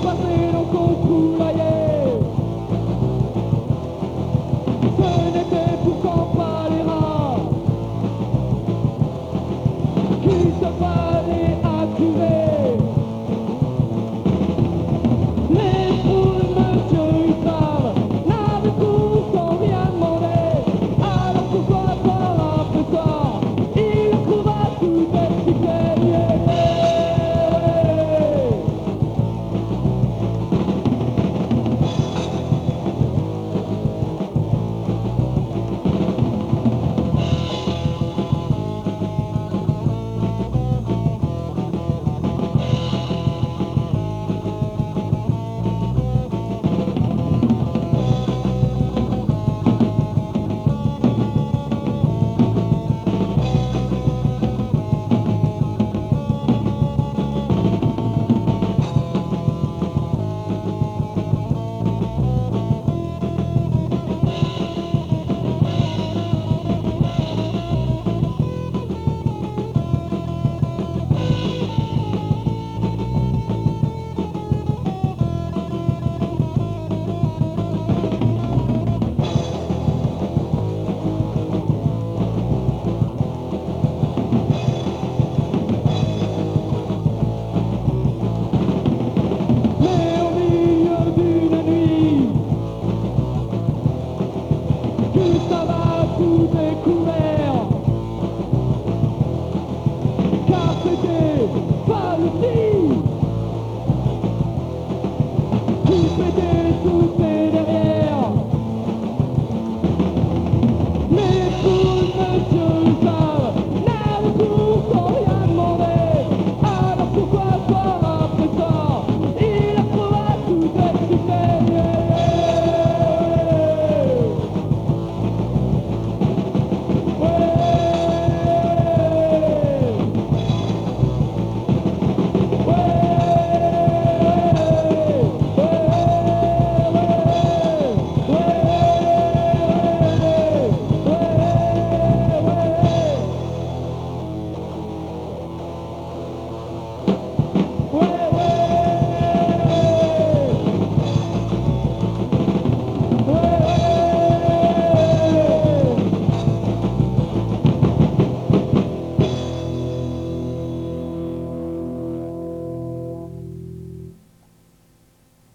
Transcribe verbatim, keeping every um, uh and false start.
passer dans son poulailler. Ce n'était pourtant pas les rats qu'il se fallait accuser. Les poules, monsieur Hussard, n'avaient pourtant rien demandé. Alors pourquoi par après ça, il trouva tout expliqué. Ça va tout découvert, car c'était pas le petit, tout était